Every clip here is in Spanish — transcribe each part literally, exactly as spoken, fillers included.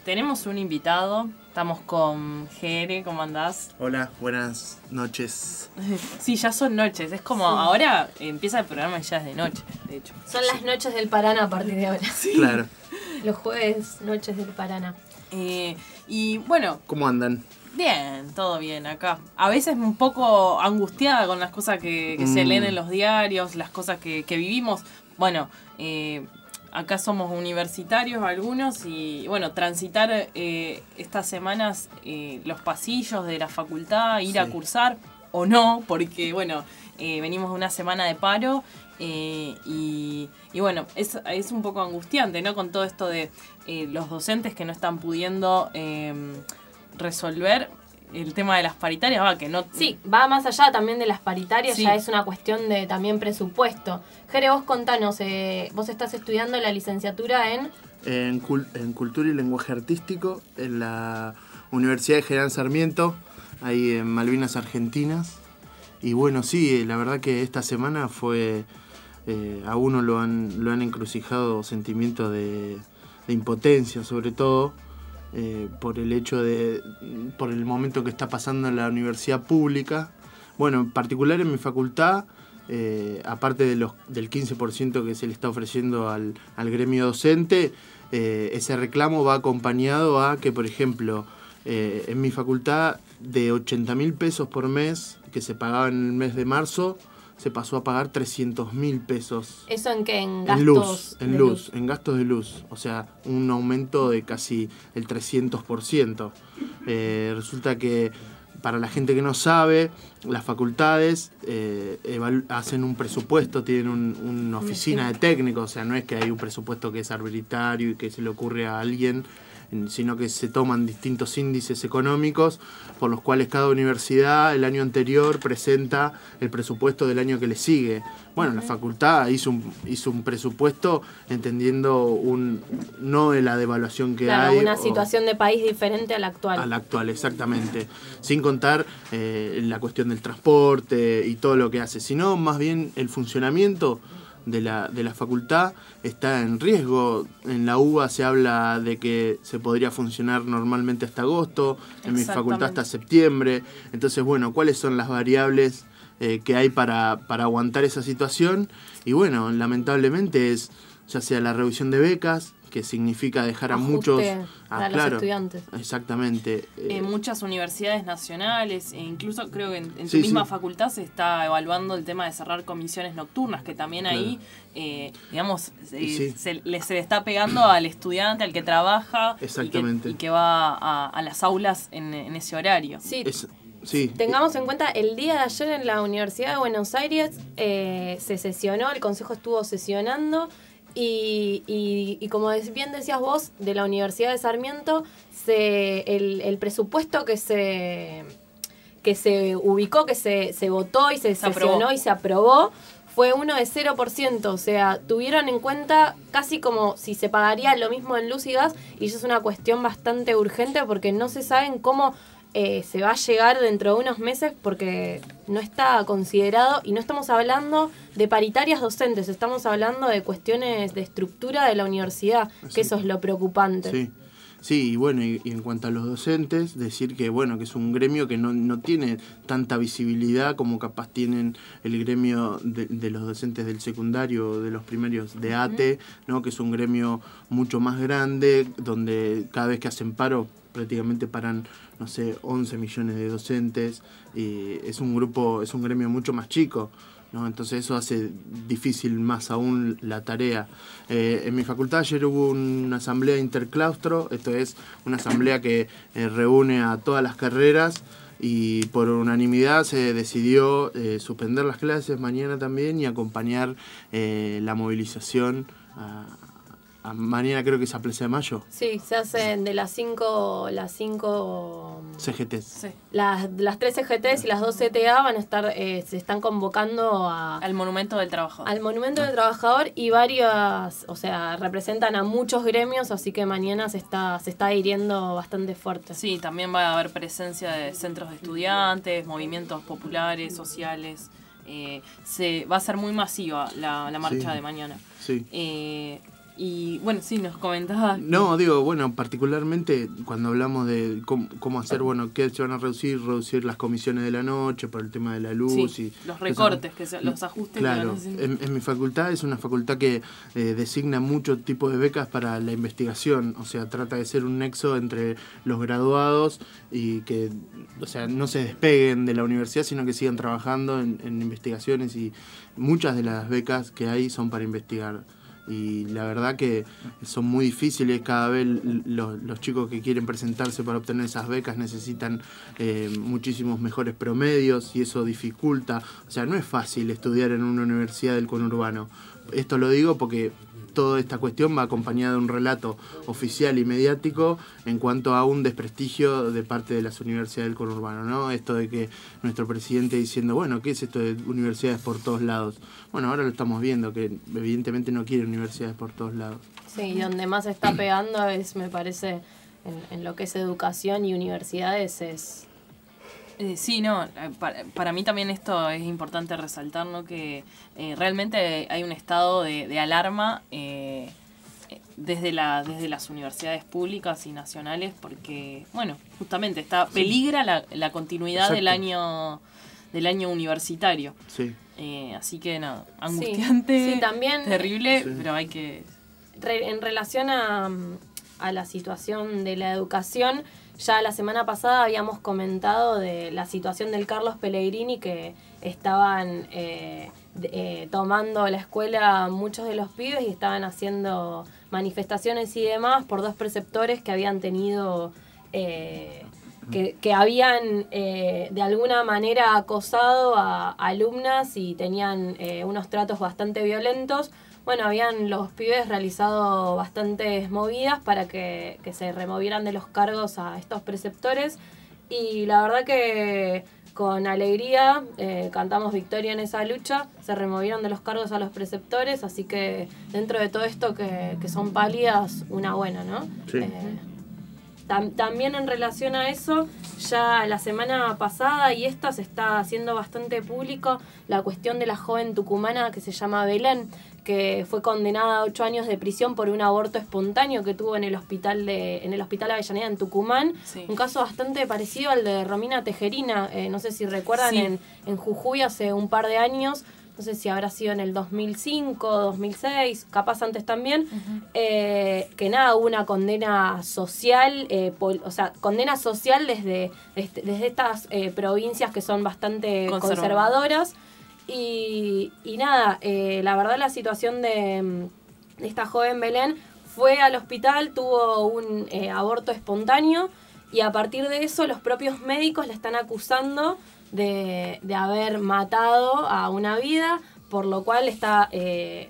tenemos un invitado. Estamos con Jere, ¿cómo andás? Hola, buenas noches. Sí, ya son noches. Es como Sí. ahora empieza el programa y ya es de noche, de hecho. Son las noches del Paraná a partir de ahora. Sí. Claro. Los jueves, noches del Paraná. Eh, y bueno, ¿Cómo andan? bien, todo bien acá. A veces un poco angustiada con las cosas que, que mm. se leen en los diarios, las cosas que, que vivimos. Bueno, eh, acá somos universitarios algunos y bueno, transitar eh, estas semanas eh, los pasillos de la facultad, ir sí. a cursar o no, porque bueno, eh, venimos de una semana de paro eh, y, y bueno, es, es un poco angustiante, ¿no? Con todo esto de eh, los docentes que no están pudiendo eh, resolver el tema de las paritarias, va, que no... Sí, va más allá también de las paritarias, sí. Ya es una cuestión de también presupuesto. Jere, vos contanos, eh, vos estás estudiando la licenciatura en... En, cul- en Cultura y Lenguaje Artístico, en la Universidad de General Sarmiento, ahí en Malvinas Argentinas. Y bueno, sí, la verdad que esta semana fue... Eh, a uno lo han, lo han encrucijado sentimientos de, de impotencia, sobre todo, Eh, por el hecho de, por el momento que está pasando en la universidad pública. Bueno, en particular en mi facultad, eh, aparte de los, del quince por ciento que se le está ofreciendo al, al gremio docente, eh, ese reclamo va acompañado a que, por ejemplo, eh, en mi facultad de ochenta mil pesos por mes que se pagaba en el mes de marzo, se pasó a pagar trescientos mil pesos. ¿Eso en qué? ¿En gastos? En luz, en de luz, luz, en gastos de luz. O sea, un aumento de casi el trescientos por ciento. Eh, resulta que, para la gente que no sabe, las facultades eh, evalu- hacen un presupuesto, tienen un, una oficina de técnicos. O sea, no es que hay un presupuesto que es arbitrario y que se le ocurre a alguien, sino que se toman distintos índices económicos por los cuales cada universidad el año anterior presenta el presupuesto del año que le sigue. Bueno, la facultad hizo un, hizo un presupuesto entendiendo un no de la devaluación que claro, hay. Una o, situación de país diferente a la actual. A la actual, exactamente. Sin contar eh, la cuestión del transporte y todo lo que hace, sino más bien el funcionamiento de la, de la facultad está en riesgo. En la U B A se habla de que se podría funcionar normalmente hasta agosto, en mi facultad hasta septiembre. Entonces, bueno, ¿cuáles son las variables eh, que hay para, para aguantar esa situación? Y bueno, lamentablemente es ya sea la reducción de becas, que significa dejar a Ajuste muchos a ah, los claro, estudiantes. Exactamente. En eh, muchas universidades nacionales, e incluso creo que en, en tu sí, misma sí. facultad se está evaluando el tema de cerrar comisiones nocturnas, que también claro. ahí, eh, digamos, eh, sí. se, le, se le está pegando al estudiante, al que trabaja Exactamente. Y, que, y que va a, a las aulas en, en ese horario. Sí. Es, sí. Tengamos en cuenta, el día de ayer en la Universidad de Buenos Aires eh, se sesionó, el Consejo estuvo sesionando. Y, y, y como bien decías vos, de la Universidad de Sarmiento, se, el, el presupuesto que se que se ubicó, que se, se votó y se, se sesionó aprobó. y se aprobó, fue uno de cero por ciento. O sea, tuvieron en cuenta casi como si se pagaría lo mismo en luz y gas, y eso es una cuestión bastante urgente porque no se saben cómo eh, se va a llegar dentro de unos meses, porque no está considerado, y no estamos hablando de paritarias docentes, estamos hablando de cuestiones de estructura de la universidad, sí. que eso es lo preocupante. Sí, sí, y bueno, y, y en cuanto a los docentes, decir que bueno, que es un gremio que no, no tiene tanta visibilidad como capaz tienen el gremio de, de los docentes del secundario, de los primarios de A T E, uh-huh. ¿no? Que es un gremio mucho más grande, donde cada vez que hacen paro prácticamente paran, no sé, once millones de docentes, y es un grupo, es un gremio mucho más chico, ¿no? Entonces eso hace difícil más aún la tarea. Eh, en mi facultad ayer hubo una asamblea interclaustro, esto es una asamblea que eh, reúne a todas las carreras, y por unanimidad se decidió eh, suspender las clases mañana también y acompañar eh, la movilización a mañana, creo que es a Plaza de Mayo. Sí, se hacen de las cinco las cinco C G Ts. Sí. Las, las tres C G Ts y las dos C T A van a estar, eh, se están convocando a, al Monumento del Trabajador. Al Monumento del Trabajador, y varias, o sea, representan a muchos gremios, así que mañana se está, se está adhiriendo bastante fuerte. Sí, también va a haber presencia de centros de estudiantes, movimientos populares, sociales. Eh, se va a ser muy masiva la, la marcha sí. de mañana. Sí. Eh, Y bueno, sí, nos comentabas. No, digo, bueno, particularmente cuando hablamos de cómo, cómo hacer, bueno, qué se van a reducir, reducir las comisiones de la noche por el tema de la luz. Sí, y los recortes, los, que se, los ajustes. Claro, que en, en mi facultad es una facultad que eh, designa mucho tipo de becas para la investigación, o sea, trata de ser un nexo entre los graduados y que, o sea, no se despeguen de la universidad, sino que sigan trabajando en, en investigaciones, y muchas de las becas que hay son para investigar. Y la verdad que son muy difíciles. Cada vez los, los chicos que quieren presentarse para obtener esas becas necesitan eh, muchísimos mejores promedios, y eso dificulta. O sea, no es fácil estudiar en una universidad del conurbano. Esto lo digo porque toda esta cuestión va acompañada de un relato oficial y mediático en cuanto a un desprestigio de parte de las universidades del conurbano, ¿no? Esto de que nuestro presidente diciendo, bueno, ¿qué es esto de universidades por todos lados? Bueno, ahora lo estamos viendo, que evidentemente no quiere universidades por todos lados. Sí, y donde más está pegando es, me parece, en, en lo que es educación y universidades es... Eh, sí, no, para, para mí también esto es importante resaltar, ¿no? Que eh, realmente hay un estado de, de alarma eh, desde, la, desde las universidades públicas y nacionales, porque, bueno, justamente está peligra la, la continuidad Exacto. del año del año universitario. Sí. Eh, así que nada, angustiante, sí, sí, también, terrible, sí. pero hay que... Re, en relación a, a la situación de la educación, ya la semana pasada habíamos comentado de la situación del Carlos Pellegrini, que estaban eh, de, eh, tomando la escuela muchos de los pibes y estaban haciendo manifestaciones y demás por dos preceptores que habían tenido... Eh, que, que habían eh, de alguna manera acosado a, a alumnas y tenían eh, unos tratos bastante violentos. Bueno, habían los pibes realizado bastantes movidas para que, que se removieran de los cargos a estos preceptores, y la verdad que con alegría eh, cantamos victoria en esa lucha. Se removieron de los cargos a los preceptores, así que dentro de todo esto que, que son pálidas, una buena, ¿no? Sí. Eh, tam, también en relación a eso, ya la semana pasada y esta se está haciendo bastante público la cuestión de la joven tucumana que se llama Belén, que fue condenada a ocho años de prisión por un aborto espontáneo que tuvo en el hospital de en el hospital Avellaneda en Tucumán. Sí. Un caso bastante parecido al de Romina Tejerina, eh, no sé si recuerdan, sí. en, en Jujuy hace un par de años, no sé si habrá sido en el dos mil cinco, dos mil seis, capaz antes también, uh-huh. eh, que nada, hubo una condena social, eh, pol, o sea, condena social desde, desde, desde estas eh, provincias que son bastante Conserva. conservadoras. Y, y nada, eh, la verdad la situación de, de esta joven Belén, fue al hospital, tuvo un eh, aborto espontáneo, y a partir de eso los propios médicos la están acusando de, de haber matado a una vida, por lo cual está eh,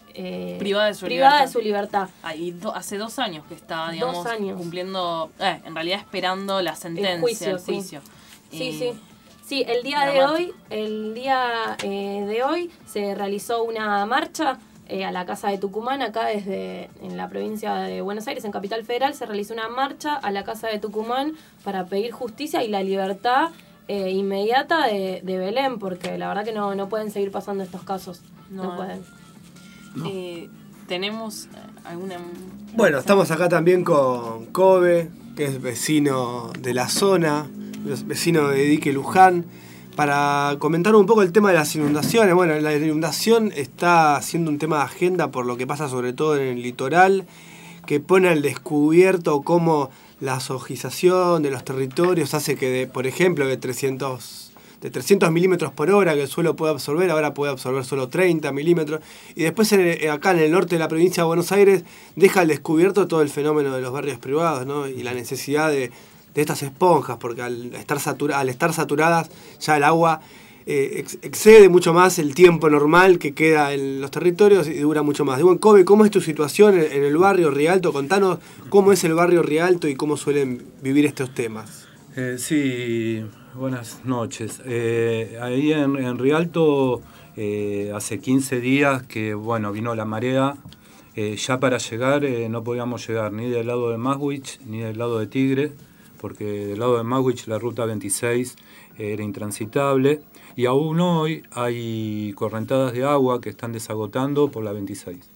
eh, privada de su privada libertad. De su libertad. Ah, y do, hace dos años que está, digamos, dos años. cumpliendo, eh, en realidad esperando la sentencia, el juicio. El juicio. Sí, sí. Eh, sí. Sí, el día de hoy, el día eh, de hoy se realizó una marcha eh, a la Casa de Tucumán, acá desde en la provincia de Buenos Aires, en Capital Federal, se realizó una marcha a la Casa de Tucumán para pedir justicia y la libertad eh, inmediata de, de Belén, porque la verdad que no, no pueden seguir pasando estos casos. No, no pueden. No. Eh, tenemos alguna... Bueno, estamos acá también con Kobe, que es vecino de la zona, vecino de Dique Luján, para comentar un poco el tema de las inundaciones. Bueno, la inundación está siendo un tema de agenda por lo que pasa sobre todo en el litoral, que pone al descubierto cómo la zojización de los territorios hace que, de, por ejemplo, de trescientos, de trescientos milímetros por hora que el suelo puede absorber, ahora puede absorber solo treinta milímetros. Y después en el, acá en el norte de la provincia de Buenos Aires deja al descubierto todo el fenómeno de los barrios privados, ¿no? Y la necesidad de de estas esponjas, porque al estar, satura, al estar saturadas ya el agua eh, ex, excede mucho más el tiempo normal que queda en los territorios y dura mucho más. Digo, Kobe, ¿cómo es tu situación en, en el barrio Rialto? Contanos cómo es el barrio Rialto y cómo suelen vivir estos temas. Eh, sí, buenas noches. Eh, ahí en, en Rialto eh, hace quince días que bueno vino la marea. Eh, ya para llegar eh, no podíamos llegar ni del lado de Maswich ni del lado de Tigre, porque del lado de Maswich la ruta veintiséis era intransitable, y aún hoy hay correntadas de agua que están desagotando por la veintiséis.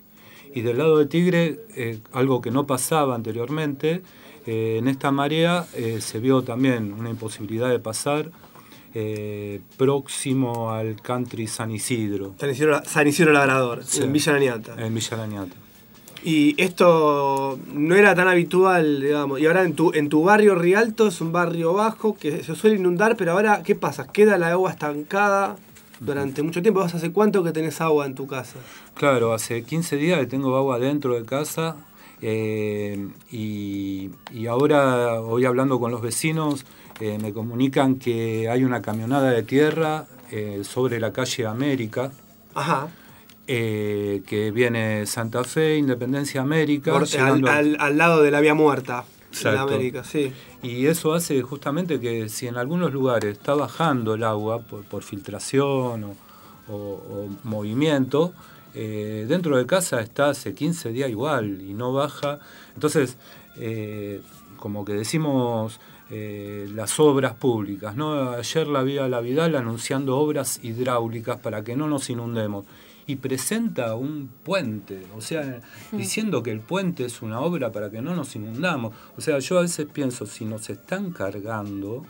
Y del lado de Tigre, eh, algo que no pasaba anteriormente, eh, en esta marea eh, se vio también una imposibilidad de pasar eh, próximo al country San Isidro. San Isidro, San Isidro Labrador, Sí, en Villa Laniata. En Villa Laniata. Y esto no era tan habitual, digamos. Y ahora en tu, en tu barrio Rialto es un barrio bajo que se suele inundar, pero ahora, ¿qué pasa? ¿Queda la agua estancada durante mucho tiempo? ¿Vos hace cuánto que tenés agua en tu casa? Claro, hace quince días que tengo agua dentro de casa eh, y, y ahora, hoy hablando con los vecinos, eh, me comunican que hay una camionada de tierra eh, sobre la calle América. Ajá. Eh, que viene Santa Fe, Independencia, América. Por, al, al, al lado de la vía muerta. En América, sí. Y eso hace justamente que si en algunos lugares está bajando el agua por, por filtración o, o, o movimiento, eh, dentro de casa está hace quince días igual y no baja. Entonces, eh, como que decimos eh, las obras públicas, ¿no? Ayer la vi a la Vidal anunciando obras hidráulicas para que no nos inundemos. Y presenta un puente, o sea, diciendo que el puente es una obra para que no nos inundamos. O sea, yo a veces pienso, si nos están cargando,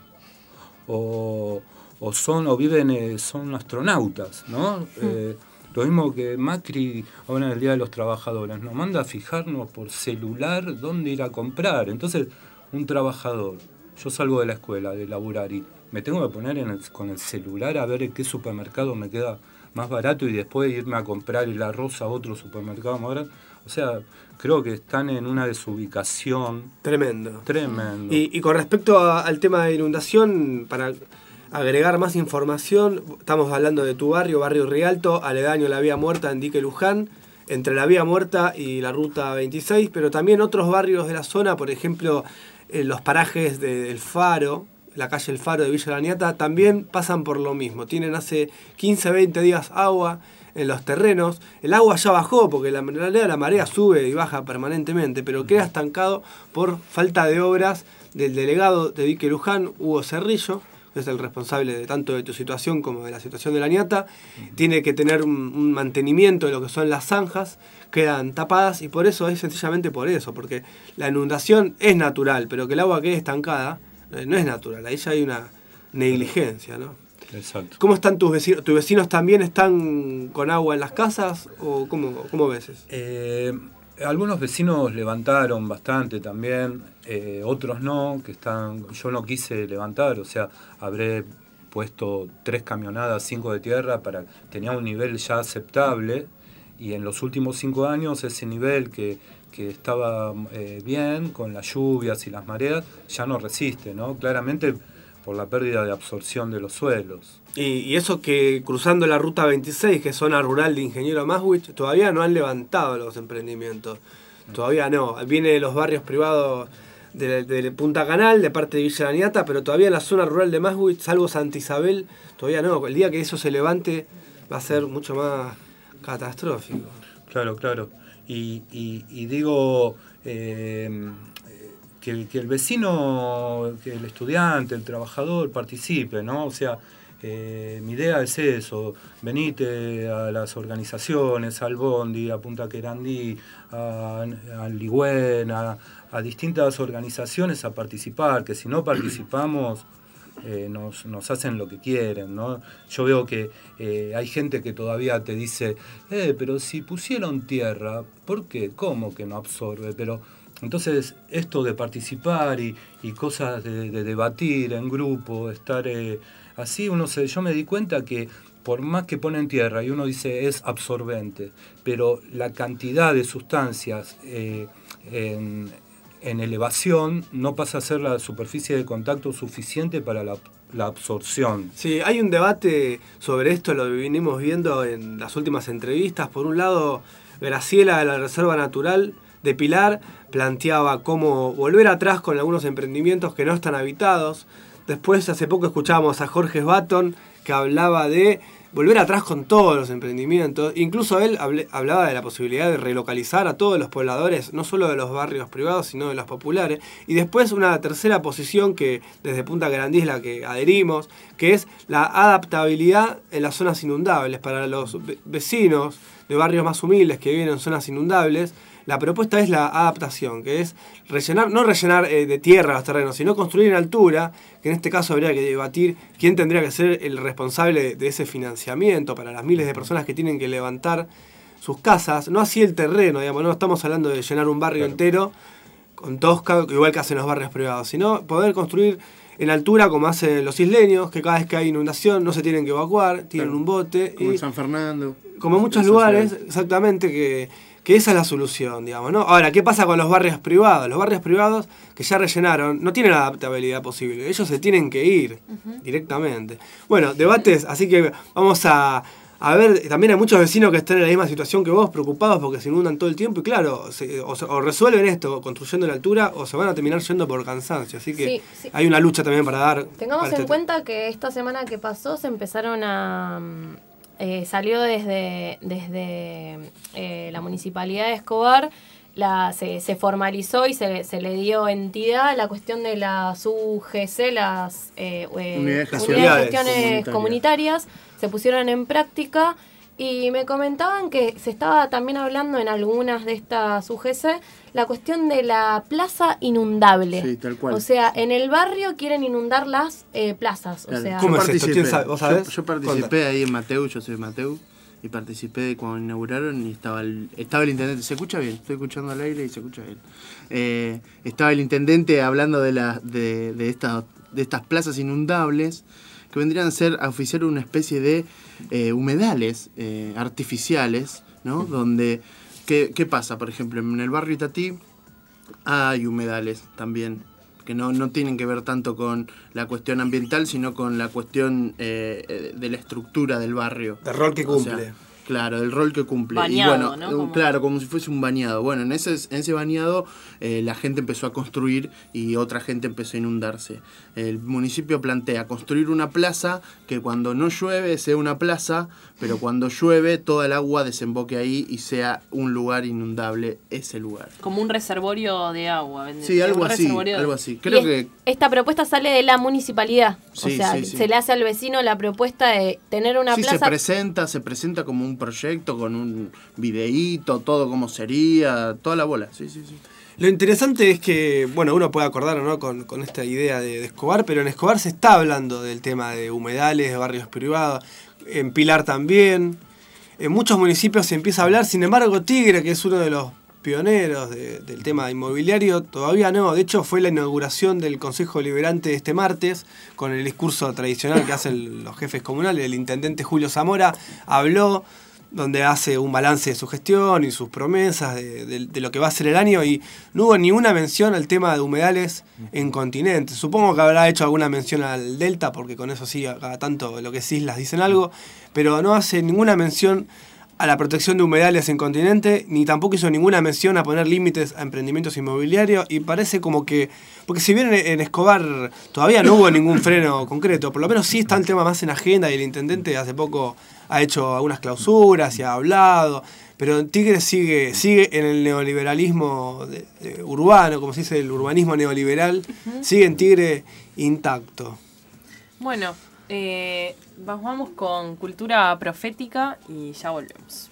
o, o son, o viven, eh, son astronautas, ¿no? Mm. Eh, lo mismo que Macri, ahora en el Día de los Trabajadores, nos manda a fijarnos por celular dónde ir a comprar. Entonces, un trabajador, yo salgo de la escuela, de laburar, y me tengo que poner en el, con el celular a ver en qué supermercado me queda más barato y después irme a comprar el arroz a otro supermercado más barato. O sea, creo que están en una desubicación. Tremendo. Tremendo. Y, y con respecto a, al tema de inundación, para agregar más información, estamos hablando de tu barrio, barrio Rialto, aledaño a la vía muerta en Dique Luján, entre la vía muerta y la ruta veintiséis, pero también otros barrios de la zona, por ejemplo, en los parajes de, del Faro, la calle El Faro de Villa Laniata, también pasan por lo mismo. Tienen hace quince, veinte días agua en los terrenos. El agua ya bajó porque la, en realidad la marea sube y baja permanentemente, pero queda estancado por falta de obras del delegado de Dique Luján, Hugo Cerrillo, que es el responsable de tanto de tu situación como de la situación de Laniata. Tiene que tener un, un mantenimiento de lo que son las zanjas, quedan tapadas y por eso es sencillamente por eso, porque la inundación es natural, pero que el agua quede estancada no es natural, ahí ya hay una negligencia, ¿no? Exacto. ¿Cómo están tus vecinos? ¿Tus vecinos también están con agua en las casas o cómo, cómo ves eso? Eh, algunos vecinos levantaron bastante también, eh, otros no, que están. Yo no quise levantar, o sea, habré puesto tres camionadas, cinco de tierra, para tenía un nivel ya aceptable y en los últimos cinco años ese nivel que que estaba eh, bien con las lluvias y las mareas, ya no resiste, ¿no? Claramente por la pérdida de absorción de los suelos. Y, y eso que cruzando la ruta veintiséis, que es zona rural de Ingeniero Maswich, todavía no han levantado los emprendimientos. Todavía no. Viene de los barrios privados de, de Punta Canal, de parte de Villa Laniata, pero todavía en la zona rural de Maswich, salvo Santa Isabel, todavía no. El día que eso se levante va a ser mucho más catastrófico. Claro, claro. Y, y, y digo eh, que, que el vecino, que el estudiante, el trabajador participe, ¿no? O sea, eh, mi idea es eso, venite a las organizaciones, al Bondi, a Punta Querandí, a, a Ligüen, a, a distintas organizaciones a participar, que si no participamos eh, nos, nos hacen lo que quieren, ¿no? Yo veo que eh, hay gente que todavía te dice, eh, pero si pusieron tierra, ¿por qué? ¿Cómo que no absorbe? Pero entonces esto de participar y, y cosas de, de debatir en grupo, estar eh, así, uno se, yo me di cuenta que por más que ponen tierra y uno dice es absorbente, pero la cantidad de sustancias eh, en, en elevación no pasa a ser la superficie de contacto suficiente para la, la absorción. Sí, hay un debate sobre esto, lo vinimos viendo en las últimas entrevistas. Por un lado, Graciela de la Reserva Natural de Pilar planteaba cómo volver atrás con algunos emprendimientos que no están habitados. Después, hace poco escuchábamos a Jorge Baton, que hablaba de volver atrás con todos los emprendimientos. Incluso él hable, hablaba de la posibilidad de relocalizar a todos los pobladores, no solo de los barrios privados, sino de los populares. Y después una tercera posición que desde Punta Querandí es la que adherimos, que es la adaptabilidad en las zonas inundables. Para los vecinos de barrios más humildes que viven en zonas inundables, la propuesta es la adaptación, que es rellenar, no rellenar eh, de tierra los terrenos, sino construir en altura, que en este caso habría que debatir quién tendría que ser el responsable de, de ese financiamiento para las miles de personas que tienen que levantar sus casas, no así el terreno, digamos, no estamos hablando de llenar un barrio claro. entero con tosca, igual que hacen los barrios privados, sino poder construir en altura como hacen los isleños, que cada vez que hay inundación no se tienen que evacuar, tienen claro. un bote. Como y, en San Fernando. Como en muchos lugares, exactamente, que... que esa es la solución, digamos, ¿no? Ahora, ¿qué pasa con los barrios privados? Los barrios privados que ya rellenaron no tienen adaptabilidad posible. Ellos se tienen que ir uh-huh. directamente. Bueno, debates, así que vamos a, a ver, también hay muchos vecinos que están en la misma situación que vos, preocupados porque se inundan todo el tiempo y claro, se, o, o resuelven esto construyendo la altura o se van a terminar yendo por cansancio. Así que sí, sí. hay una lucha también para dar. Tengamos para en este cuenta t- que esta semana que pasó se empezaron a... Eh, salió desde, desde eh, la Municipalidad de Escobar, la, se, se formalizó y se, se le dio entidad a la cuestión de las U G C, las eh, eh, unidades de gestiones comunitarias. comunitarias, se pusieron en práctica y me comentaban que se estaba también hablando en algunas de estas U G C la cuestión de la plaza inundable. Sí, tal cual. O sea, en el barrio quieren inundar las eh, plazas. Claro. O sea, ¿Cómo yo es esto? participé, ¿Quién sabe? ¿Vos sabés? Yo, yo participé ahí en Mateu, yo soy de Mateu, y participé de cuando inauguraron y estaba el, estaba el intendente. ¿Se escucha bien? Estoy escuchando al aire y se escucha bien. Eh, estaba el intendente hablando de, la, de, de, esta, de estas plazas inundables que vendrían a ser a oficiar una especie de eh, humedales eh, artificiales, ¿no? Donde, ¿qué, ¿qué pasa? Por ejemplo, en el barrio Itatí hay humedales también, que no, no tienen que ver tanto con la cuestión ambiental, sino con la cuestión eh, de la estructura del barrio. Del rol que cumple. O sea, claro, del rol que cumple. Bañado, y bueno, ¿no? Como... Claro, como si fuese un bañado. Bueno, en ese, en ese bañado eh, la gente empezó a construir y otra gente empezó a inundarse. El municipio plantea construir una plaza que cuando no llueve sea una plaza, pero cuando llueve toda el agua desemboque ahí y sea un lugar inundable ese lugar. Como un reservorio de agua. Sí, algo un así, de... algo así. Creo es, que esta propuesta sale de la municipalidad. Sí, o sea, sí, sí. se le hace al vecino la propuesta de tener una sí, plaza. se presenta, se presenta como un proyecto con un videíto, todo como sería, toda la bola. Sí, sí, sí. Lo interesante es que, bueno, uno puede acordar o no con, con esta idea de, de Escobar, pero en Escobar se está hablando del tema de humedales, de barrios privados, en Pilar también. En muchos municipios se empieza a hablar, sin embargo Tigre, que es uno de los pioneros de, del tema inmobiliario, todavía no. De hecho, fue la inauguración del Consejo Deliberante este martes, con el discurso tradicional que hacen los jefes comunales. El intendente Julio Zamora habló, donde hace un balance de su gestión y sus promesas de, de, de lo que va a ser el año, y no hubo ni una mención al tema de humedales en continente. Supongo que habrá hecho alguna mención al Delta, porque con eso sí, cada tanto lo que es islas dicen algo, pero no hace ninguna mención a la protección de humedales en continente, ni tampoco hizo ninguna mención a poner límites a emprendimientos inmobiliarios, y parece como que, porque si bien en, en Escobar todavía no hubo ningún freno concreto, por lo menos sí está el tema más en agenda, y el intendente hace poco ha hecho algunas clausuras y ha hablado, pero Tigre sigue sigue en el neoliberalismo de, de urbano, como se dice, el urbanismo neoliberal, uh-huh. sigue en Tigre intacto. Bueno, eh, vamos con cultura profética y ya volvemos.